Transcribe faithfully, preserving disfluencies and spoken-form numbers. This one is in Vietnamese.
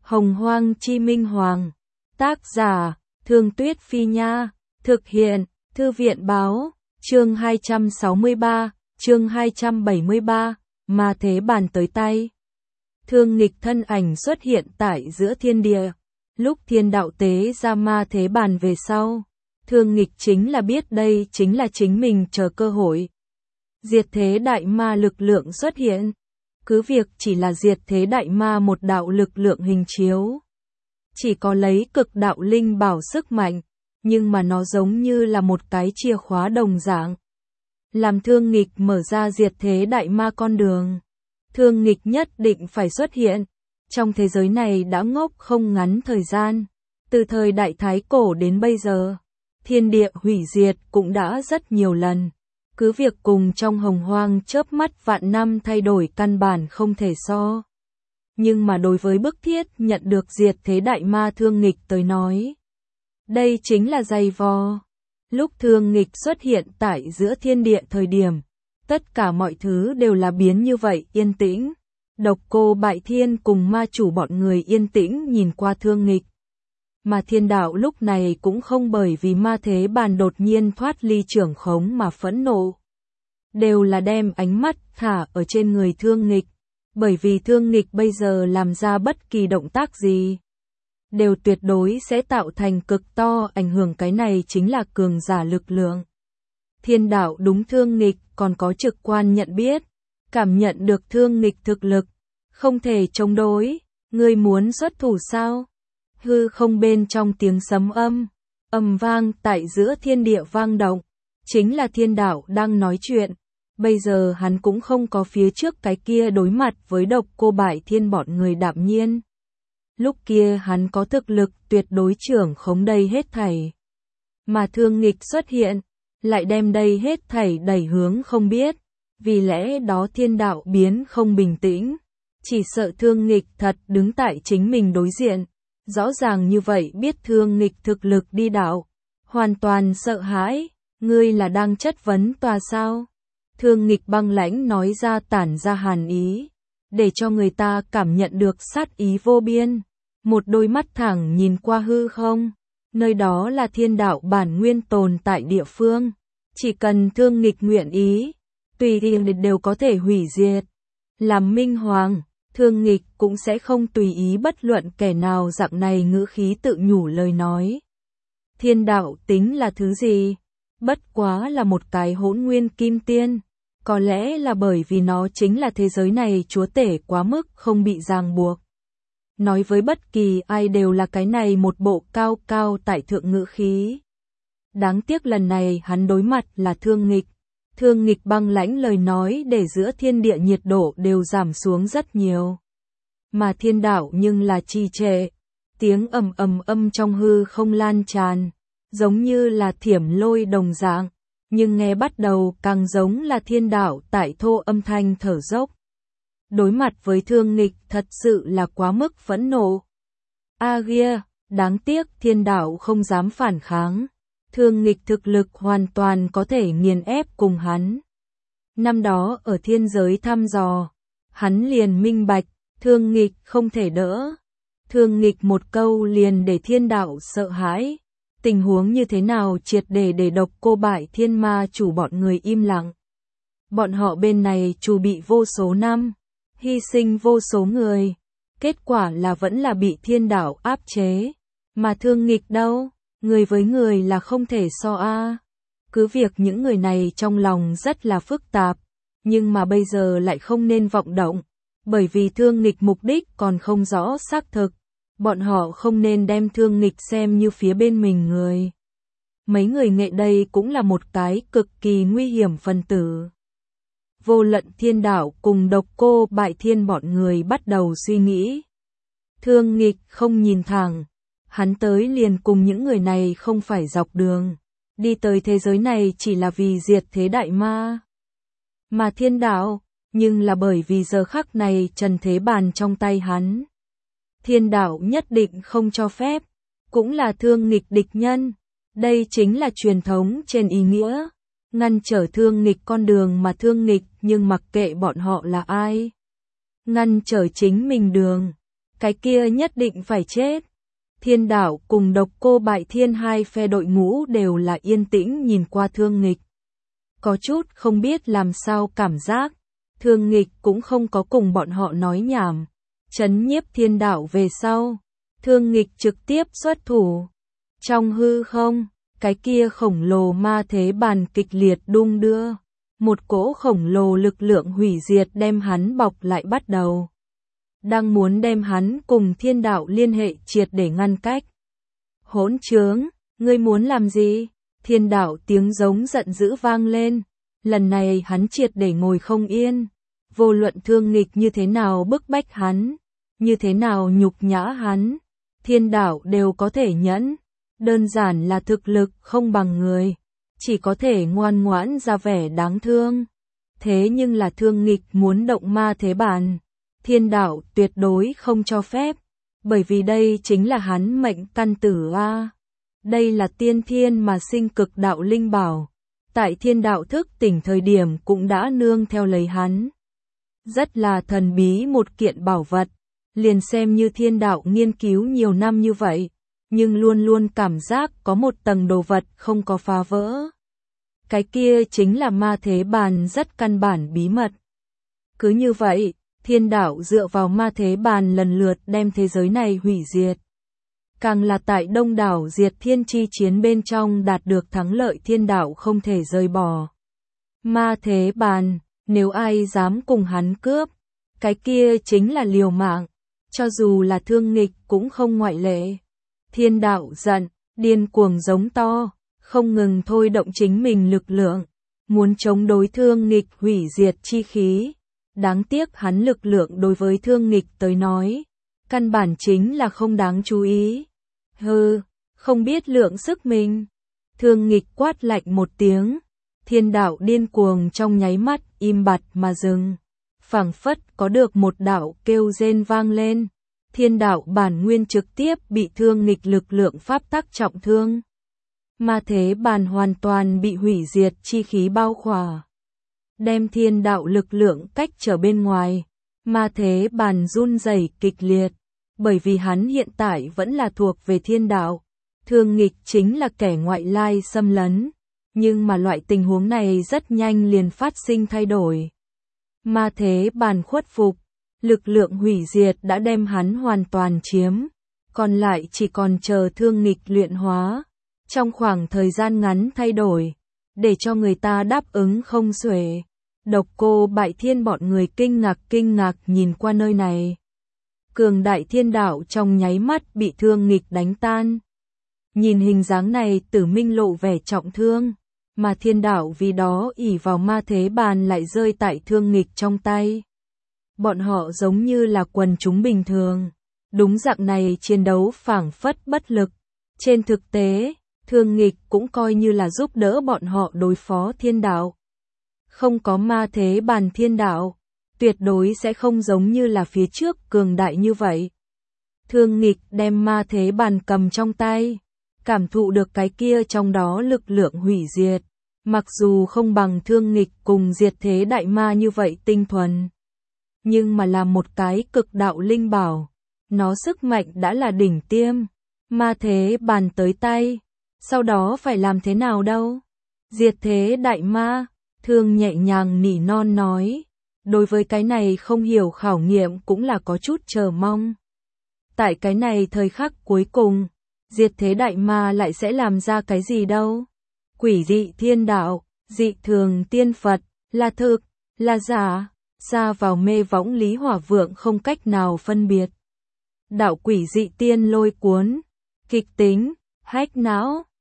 Hồng Hoang Chi Minh Hoàng. Tác giả, Thương Tuyết Phi Nha. Thực hiện, Thư viện Báo. Chương hai trăm sáu mươi ba, chương hai trăm bảy mươi ba, Ma Thế Bàn tới tay. Thương Nghịch thân ảnh xuất hiện tại giữa thiên địa. Lúc thiên đạo tế ra Ma Thế Bàn về sau, Thương Nghịch chính là biết đây chính là chính mình chờ cơ hội. Diệt thế đại ma lực lượng xuất hiện. Cứ việc chỉ là diệt thế đại ma một đạo lực lượng hình chiếu. Chỉ có lấy cực đạo linh bảo sức mạnh, nhưng mà nó giống như là một cái chìa khóa đồng dạng. Làm Thương Nghịch mở ra diệt thế đại ma con đường. Thương Nghịch nhất định phải xuất hiện. Trong thế giới này đã ngốc không ngắn thời gian. Từ thời đại thái cổ đến bây giờ, thiên địa hủy diệt cũng đã rất nhiều lần. Cứ việc cùng trong hồng hoang chớp mắt vạn năm thay đổi căn bản không thể so. Nhưng mà đối với bức thiết nhận được diệt thế đại ma Thương Nghịch tới nói, đây chính là dày vò. Lúc Thương Nghịch xuất hiện tại giữa thiên địa thời điểm, tất cả mọi thứ đều là biến như vậy yên tĩnh. Độc Cô Bại Thiên cùng ma chủ bọn người yên tĩnh nhìn qua Thương Nghịch. Mà thiên đạo lúc này cũng không bởi vì Ma Thế Bàn đột nhiên thoát ly trưởng khống mà phẫn nộ. Đều là đem ánh mắt thả ở trên người Thương Nghịch. Bởi vì Thương Nghịch bây giờ làm ra bất kỳ động tác gì, đều tuyệt đối sẽ tạo thành cực to ảnh hưởng, cái này chính là cường giả lực lượng. Thiên đạo đúng Thương Nghịch còn có trực quan nhận biết, cảm nhận được Thương Nghịch thực lực, không thể chống đối. Ngươi muốn xuất thủ sao? Hư không bên trong tiếng sấm âm, ầm vang tại giữa thiên địa vang động, chính là thiên đạo đang nói chuyện. Bây giờ hắn cũng không có phía trước cái kia đối mặt với Độc Cô Bại Thiên bọn người đạm nhiên. Lúc kia hắn có thực lực tuyệt đối trưởng khống đây hết thảy. Mà Thương Nghịch xuất hiện, lại đem đây hết thảy đẩy hướng không biết. Vì lẽ đó thiên đạo biến không bình tĩnh. Chỉ sợ Thương Nghịch thật đứng tại chính mình đối diện. Rõ ràng như vậy biết Thương Nghịch thực lực đi đạo. Hoàn toàn sợ hãi. Ngươi là đang chất vấn tòa sao? Thương Nghịch băng lãnh nói ra, tản ra hàn ý, để cho người ta cảm nhận được sát ý vô biên. Một đôi mắt thẳng nhìn qua hư không, nơi đó là thiên đạo bản nguyên tồn tại địa phương. Chỉ cần Thương Nghịch nguyện ý, tùy tiện đều có thể hủy diệt. Làm minh hoàng, Thương Nghịch cũng sẽ không tùy ý bất luận kẻ nào, dạng này ngữ khí tự nhủ lời nói. Thiên đạo tính là thứ gì? Bất quá là một cái hỗn nguyên kim tiên. Có lẽ là bởi vì nó chính là thế giới này chúa tể quá mức không bị ràng buộc. Nói với bất kỳ ai đều là cái này một bộ cao cao tại thượng ngữ khí. Đáng tiếc lần này hắn đối mặt là Thương Nghịch. Thương Nghịch băng lãnh lời nói để giữa thiên địa nhiệt độ đều giảm xuống rất nhiều. Mà thiên đạo nhưng là trì trệ. Tiếng ầm ầm âm trong hư không lan tràn, giống như là thiểm lôi đồng dạng. Nhưng nghe bắt đầu càng giống là thiên đạo tại thô âm thanh thở dốc. Đối mặt với Thương Nghịch thật sự là quá mức phẫn nộ. A ghia, đáng tiếc thiên đạo không dám phản kháng. Thương Nghịch thực lực hoàn toàn có thể nghiền ép cùng hắn. Năm đó ở thiên giới thăm dò, hắn liền minh bạch, Thương Nghịch không thể đỡ. Thương Nghịch một câu liền để thiên đạo sợ hãi. Tình huống như thế nào triệt để để Độc Cô Bại Thiên ma chủ bọn người im lặng. Bọn họ bên này chuẩn bị vô số năm, hy sinh vô số người. Kết quả là vẫn là bị thiên đạo áp chế. Mà Thương Nghịch đâu? Người với người là không thể so a. Cứ việc những người này trong lòng rất là phức tạp, nhưng mà bây giờ lại không nên vọng động. Bởi vì Thương Nghịch mục đích còn không rõ xác thực. Bọn họ không nên đem Thương Nghịch xem như phía bên mình người. Mấy người nghệ đây cũng là một cái cực kỳ nguy hiểm phân tử. Vô Lận thiên đạo cùng Độc Cô Bại Thiên bọn người bắt đầu suy nghĩ. Thương Nghịch không nhìn thẳng. Hắn tới liền cùng những người này không phải dọc đường. Đi tới thế giới này chỉ là vì diệt thế đại ma. Mà thiên đạo, nhưng là bởi vì giờ khắc này trần thế bàn trong tay hắn. Thiên đạo nhất định không cho phép, cũng là Thương Nghịch địch nhân. Đây chính là truyền thống trên ý nghĩa, ngăn trở Thương Nghịch con đường mà Thương Nghịch, nhưng mặc kệ bọn họ là ai. Ngăn trở chính mình đường, cái kia nhất định phải chết. Thiên đạo cùng Độc Cô Bại Thiên hai phe đội ngũ đều là yên tĩnh nhìn qua Thương Nghịch. Có chút không biết làm sao cảm giác, Thương Nghịch cũng không có cùng bọn họ nói nhảm. Trấn nhiếp thiên đạo về sau, Thương Nghịch trực tiếp xuất thủ. Trong hư không, cái kia khổng lồ ma thế bàn kịch liệt đung đưa. Một cỗ khổng lồ lực lượng hủy diệt đem hắn bọc lại bắt đầu. Đang muốn đem hắn cùng thiên đạo liên hệ triệt để ngăn cách. Hỗn trướng, ngươi muốn làm gì? Thiên đạo tiếng giống giận dữ vang lên. Lần này hắn triệt để ngồi không yên. Vô luận Thương Nghịch như thế nào bức bách hắn, như thế nào nhục nhã hắn, thiên đạo đều có thể nhẫn. Đơn giản là thực lực không bằng người, chỉ có thể ngoan ngoãn ra vẻ đáng thương. Thế nhưng là Thương Nghịch muốn động ma thế bàn, thiên đạo tuyệt đối không cho phép, bởi vì đây chính là hắn mệnh căn tử a. Đây là tiên thiên mà sinh cực đạo linh bảo, tại thiên đạo thức tỉnh thời điểm cũng đã nương theo lấy hắn. Rất là thần bí một kiện bảo vật, liền xem như thiên đạo nghiên cứu nhiều năm như vậy, nhưng luôn luôn cảm giác có một tầng đồ vật không có phá vỡ. Cái kia chính là ma thế bàn rất căn bản bí mật. Cứ như vậy, thiên đạo dựa vào ma thế bàn lần lượt đem thế giới này hủy diệt. Càng là tại đông đảo diệt thiên chi chiến bên trong đạt được thắng lợi, thiên đạo không thể rời bỏ. Ma thế bàn, nếu ai dám cùng hắn cướp, cái kia chính là liều mạng, cho dù là Thương Nghịch cũng không ngoại lệ. Thiên đạo giận, điên cuồng giống to, không ngừng thôi động chính mình lực lượng, muốn chống đối Thương Nghịch hủy diệt chi khí. Đáng tiếc hắn lực lượng đối với Thương Nghịch tới nói, căn bản chính là không đáng chú ý. Hừ, không biết lượng sức mình. Thương Nghịch quát lạnh một tiếng, thiên đạo điên cuồng trong nháy mắt im bặt mà dừng. Phảng phất có được một đạo kêu rên vang lên. Thiên đạo bản nguyên trực tiếp bị Thương Nghịch lực lượng pháp tắc trọng thương. Ma thế bàn hoàn toàn bị hủy diệt chi khí bao khỏa, đem thiên đạo lực lượng cách trở bên ngoài. Ma thế bàn run rẩy kịch liệt, bởi vì hắn hiện tại vẫn là thuộc về thiên đạo. Thương Nghịch chính là kẻ ngoại lai xâm lấn, nhưng mà loại tình huống này rất nhanh liền phát sinh thay đổi. Ma thế bàn khuất phục, lực lượng hủy diệt đã đem hắn hoàn toàn chiếm, còn lại chỉ còn chờ Thương Nghịch luyện hóa. Trong khoảng thời gian ngắn thay đổi, để cho người ta đáp ứng không xuể. Độc Cô Bại Thiên bọn người kinh ngạc kinh ngạc nhìn qua nơi này. Cường đại thiên đạo trong nháy mắt bị Thương Nghịch đánh tan. Nhìn hình dáng này, Tử Minh lộ vẻ trọng thương, mà thiên đạo vì đó ỷ vào ma thế bàn lại rơi tại Thương Nghịch trong tay. Bọn họ giống như là quần chúng bình thường, đúng dạng này chiến đấu phảng phất bất lực. Trên thực tế, Thương Nghịch cũng coi như là giúp đỡ bọn họ đối phó thiên đạo. Không có ma thế bàn, thiên đạo tuyệt đối sẽ không giống như là phía trước cường đại như vậy. Thương Nghịch đem ma thế bàn cầm trong tay, cảm thụ được cái kia trong đó lực lượng hủy diệt, mặc dù không bằng Thương Nghịch cùng diệt thế đại ma như vậy tinh thuần, nhưng mà là một cái cực đạo linh bảo, nó sức mạnh đã là đỉnh tiêm. Ma thế bàn tới tay, sau đó phải làm thế nào đâu? Diệt thế đại ma, Thương nhẹ nhàng nỉ non nói, đối với cái này không hiểu khảo nghiệm cũng là có chút chờ mong. Tại cái này thời khắc cuối cùng, diệt thế đại ma lại sẽ làm ra cái gì đâu? Quỷ dị thiên đạo, dị thường tiên Phật, là thực, là giả, xa vào mê võng Lý Hỏa Vượng không cách nào phân biệt. Đạo quỷ dị tiên lôi cuốn, kịch tính, hách não.